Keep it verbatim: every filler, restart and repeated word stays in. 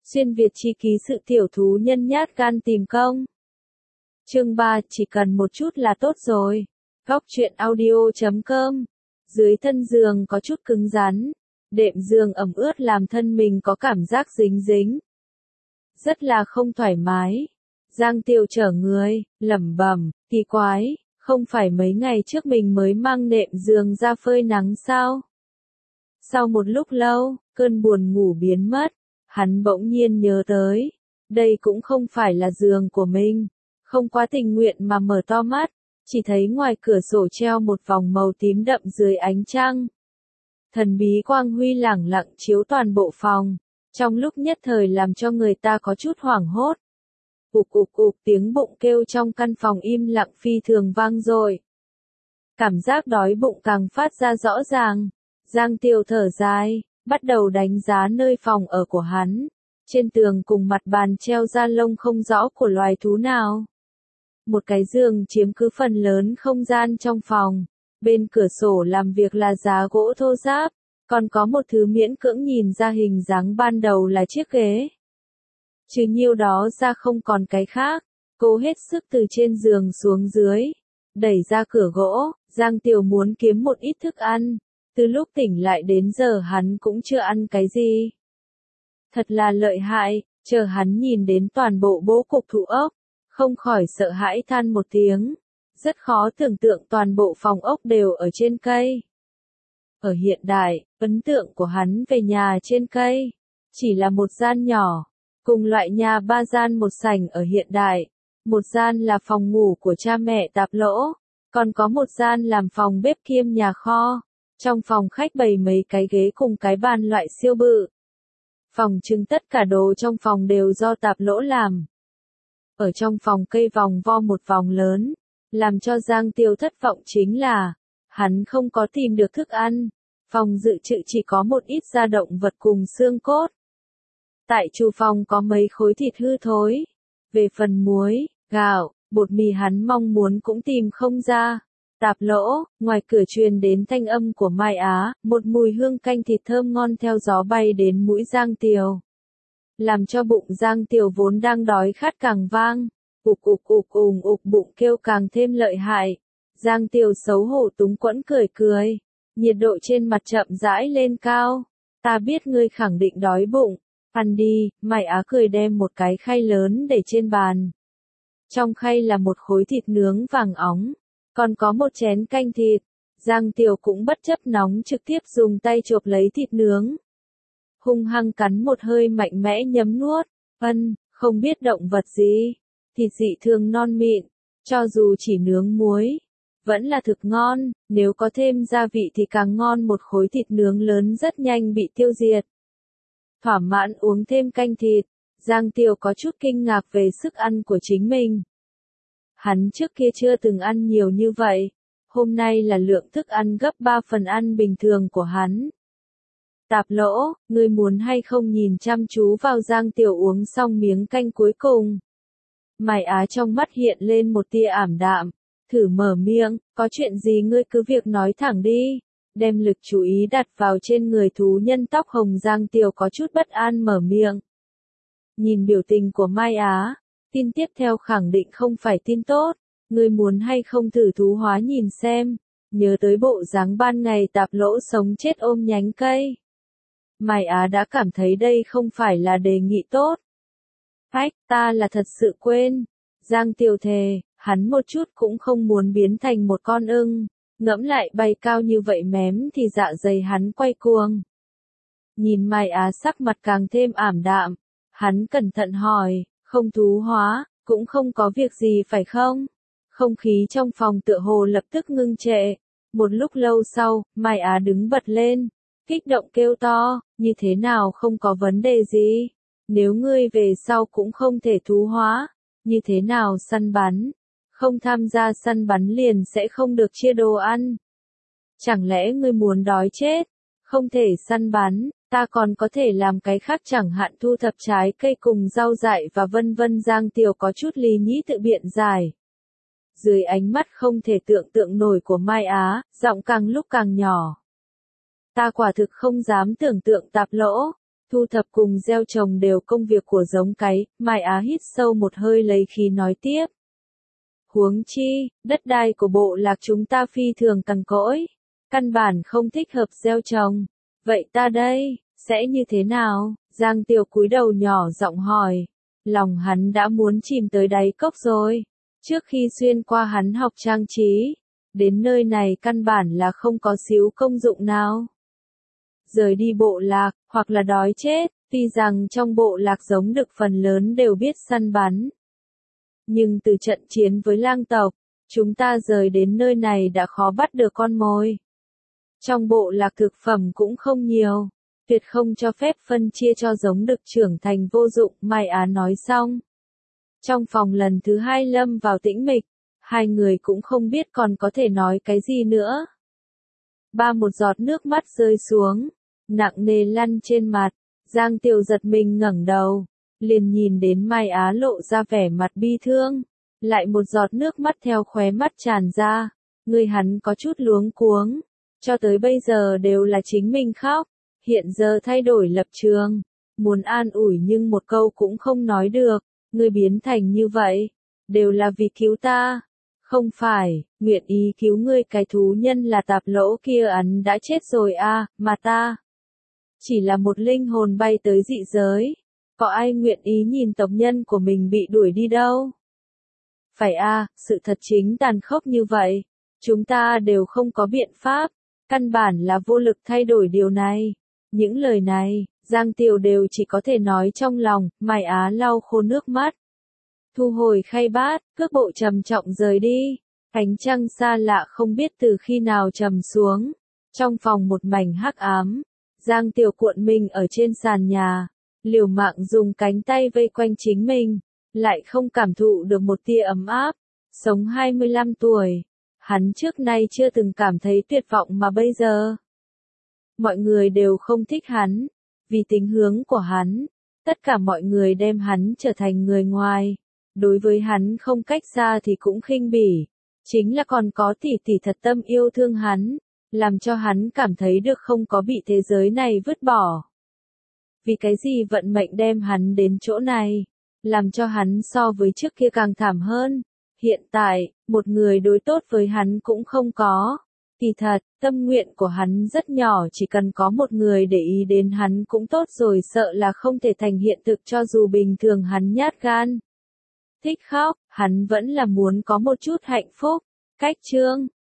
Xuyên Việt chi ký sự tiểu thú nhân nhát gan tìm công. Chương ba, chỉ cần một chút là tốt rồi. Góc truyện audio chấm com. Dưới thân giường có chút cứng rắn, đệm giường ẩm ướt làm thân mình có cảm giác dính dính. Rất là không thoải mái. Giang Tiêu trở người, lẩm bẩm, kỳ quái, không phải mấy ngày trước mình mới mang nệm giường ra phơi nắng sao? Sau một lúc lâu, cơn buồn ngủ biến mất, hắn bỗng nhiên nhớ tới, đây cũng không phải là giường của mình, không quá tình nguyện mà mở to mắt, chỉ thấy ngoài cửa sổ treo một vòng màu tím đậm dưới ánh trăng. Thần bí quang huy lẳng lặng chiếu toàn bộ phòng, trong lúc nhất thời làm cho người ta có chút hoảng hốt. Ục ục ục tiếng bụng kêu trong căn phòng im lặng phi thường vang dội. Cảm giác đói bụng càng phát ra rõ ràng. Giang Tiêu thở dài, bắt đầu đánh giá nơi phòng ở của hắn. Trên tường cùng mặt bàn treo da lông không rõ của loài thú nào. Một cái giường chiếm cứ phần lớn không gian trong phòng. Bên cửa sổ làm việc là giá gỗ thô ráp. Còn có một thứ miễn cưỡng nhìn ra hình dáng ban đầu là chiếc ghế. Trừ nhiêu đó ra không còn cái khác. Cô hết sức từ trên giường xuống dưới. Đẩy ra cửa gỗ, Giang Tiêu muốn kiếm một ít thức ăn. Từ lúc tỉnh lại đến giờ hắn cũng chưa ăn cái gì. Thật là lợi hại, chờ hắn nhìn đến toàn bộ bố cục thụ ốc, không khỏi sợ hãi than một tiếng. Rất khó tưởng tượng toàn bộ phòng ốc đều ở trên cây. Ở hiện đại, ấn tượng của hắn về nhà trên cây, chỉ là một gian nhỏ, cùng loại nhà ba gian một sảnh ở hiện đại. Một gian là phòng ngủ của cha mẹ Tạp Lỗ, còn có một gian làm phòng bếp kiêm nhà kho. Trong phòng khách bày mấy cái ghế cùng cái bàn loại siêu bự. Phòng trưng tất cả đồ trong phòng đều do Tạp Lỗ làm. Ở trong phòng cây vòng vo một vòng lớn, làm cho Giang Tiêu thất vọng chính là, hắn không có tìm được thức ăn. Phòng dự trữ chỉ có một ít da động vật cùng xương cốt. Tại chu phòng có mấy khối thịt hư thối. Về phần muối, gạo, bột mì hắn mong muốn cũng tìm không ra. Tạp Lỗ, ngoài cửa truyền đến thanh âm của Mai Á, một mùi hương canh thịt thơm ngon theo gió bay đến mũi Giang Tiêu. Làm cho bụng Giang Tiêu vốn đang đói khát càng vang, ục ục ục ùng ục bụng kêu càng thêm lợi hại. Giang Tiêu xấu hổ túng quẫn cười cười, nhiệt độ trên mặt chậm rãi lên cao. Ta biết ngươi khẳng định đói bụng, ăn đi, Mai Á cười đem một cái khay lớn để trên bàn. Trong khay là một khối thịt nướng vàng óng. Còn có một chén canh thịt, Giang Tiêu cũng bất chấp nóng trực tiếp dùng tay chộp lấy thịt nướng. Hung hăng cắn một hơi mạnh mẽ nhấm nuốt, ân, không biết động vật gì, thịt dị thường non mịn, cho dù chỉ nướng muối, vẫn là thực ngon, nếu có thêm gia vị thì càng ngon. Một khối thịt nướng lớn rất nhanh bị tiêu diệt. Thỏa mãn uống thêm canh thịt, Giang Tiêu có chút kinh ngạc về sức ăn của chính mình. Hắn trước kia chưa từng ăn nhiều như vậy, hôm nay là lượng thức ăn gấp ba phần ăn bình thường của hắn. Tạp Lỗ, ngươi muốn hay không nhìn chăm chú vào Giang Tiêu uống xong miếng canh cuối cùng. Mai Á trong mắt hiện lên một tia ảm đạm, thử mở miệng, có chuyện gì ngươi cứ việc nói thẳng đi. Đem lực chú ý đặt vào trên người thú nhân tóc hồng. Giang Tiêu có chút bất an mở miệng. Nhìn biểu tình của Mai Á, tin tiếp theo khẳng định không phải tin tốt, ngươi muốn hay không thử thú hóa nhìn xem, nhớ tới bộ dáng ban ngày Tạp Lỗ sống chết ôm nhánh cây. Mai Á đã cảm thấy đây không phải là đề nghị tốt. Ách, ta là thật sự quên. Giang Tiêu thề, hắn một chút cũng không muốn biến thành một con ưng, ngẫm lại bay cao như vậy mém thì dạ dày hắn quay cuồng. Nhìn Mai Á sắc mặt càng thêm ảm đạm, hắn cẩn thận hỏi. Không thú hóa, cũng không có việc gì phải không? Không khí trong phòng tựa hồ lập tức ngưng trệ. Một lúc lâu sau, Mai Á đứng bật lên, kích động kêu to, như thế nào không có vấn đề gì? Nếu ngươi về sau cũng không thể thú hóa, như thế nào săn bắn? Không tham gia săn bắn liền sẽ không được chia đồ ăn. Chẳng lẽ ngươi muốn đói chết? Không thể săn bắn. Ta còn có thể làm cái khác chẳng hạn thu thập trái cây cùng rau dại và vân vân. Giang Tiêu có chút lý nhí tự biện giải. Dưới ánh mắt không thể tưởng tượng nổi của Mai Á, giọng càng lúc càng nhỏ. Ta quả thực không dám tưởng tượng Tạp Lỗ, Thu thập cùng gieo trồng đều công việc của giống cái, Mai Á hít sâu một hơi lấy khí nói tiếp. Huống chi, đất đai của bộ lạc chúng ta phi thường cằn cỗi, căn bản không thích hợp gieo trồng. Vậy ta đây, sẽ như thế nào? Giang Tiêu cúi đầu nhỏ giọng hỏi. Lòng hắn đã muốn chìm tới đáy cốc rồi. Trước khi xuyên qua hắn học trang trí, đến nơi này căn bản là không có xíu công dụng nào. Rời đi bộ lạc, hoặc là đói chết, tuy rằng trong bộ lạc giống đực phần lớn đều biết săn bắn. Nhưng từ trận chiến với lang tộc, chúng ta rời đến nơi này đã khó bắt được con mồi. Trong bộ lạc thực phẩm cũng không nhiều, tuyệt không cho phép phân chia cho giống đực trưởng thành vô dụng, Mai Á nói xong. Trong phòng lần thứ hai lâm vào tĩnh mịch, hai người cũng không biết còn có thể nói cái gì nữa. Ba một giọt nước mắt rơi xuống, nặng nề lăn trên mặt, Giang Tiêu giật mình ngẩng đầu, liền nhìn đến Mai Á lộ ra vẻ mặt bi thương, lại một giọt nước mắt theo khóe mắt tràn ra, người hắn có chút luống cuống, cho tới bây giờ đều là chính mình khóc, hiện giờ thay đổi lập trường, muốn an ủi nhưng một câu cũng không nói được, ngươi biến thành như vậy, đều là vì cứu ta. Không phải, nguyện ý cứu ngươi cái thú nhân là tạp lỗ kia ấn đã chết rồi à, mà ta chỉ là một linh hồn bay tới dị giới. Có ai nguyện ý nhìn tộc nhân của mình bị đuổi đi đâu? Phải à, sự thật chính tàn khốc như vậy. Chúng ta đều không có biện pháp, căn bản là vô lực thay đổi điều này. Những lời này, Giang Tiêu đều chỉ có thể nói trong lòng, Mai Á lau khô nước mắt. Thu hồi khay bát, cước bộ trầm trọng rời đi. Ánh trăng xa lạ không biết từ khi nào trầm xuống. Trong phòng một mảnh hắc ám, Giang Tiêu cuộn mình ở trên sàn nhà, liều mạng dùng cánh tay vây quanh chính mình, lại không cảm thụ được một tia ấm áp. Sống hai mươi lăm tuổi, hắn trước nay chưa từng cảm thấy tuyệt vọng mà bây giờ. Mọi người đều không thích hắn, vì tính hướng của hắn, tất cả mọi người đem hắn trở thành người ngoài. Đối với hắn không cách xa thì cũng khinh bỉ, chính là còn có tỷ tỷ thật tâm yêu thương hắn, làm cho hắn cảm thấy được không có bị thế giới này vứt bỏ. Vì cái gì vận mệnh đem hắn đến chỗ này, làm cho hắn so với trước kia càng thảm hơn. Hiện tại, một người đối tốt với hắn cũng không có. Kỳ thật, tâm nguyện của hắn rất nhỏ, chỉ cần có một người để ý đến hắn cũng tốt rồi, sợ là không thể thành hiện thực cho dù bình thường hắn nhát gan. Thích khóc, hắn vẫn là muốn có một chút hạnh phúc. Cách chương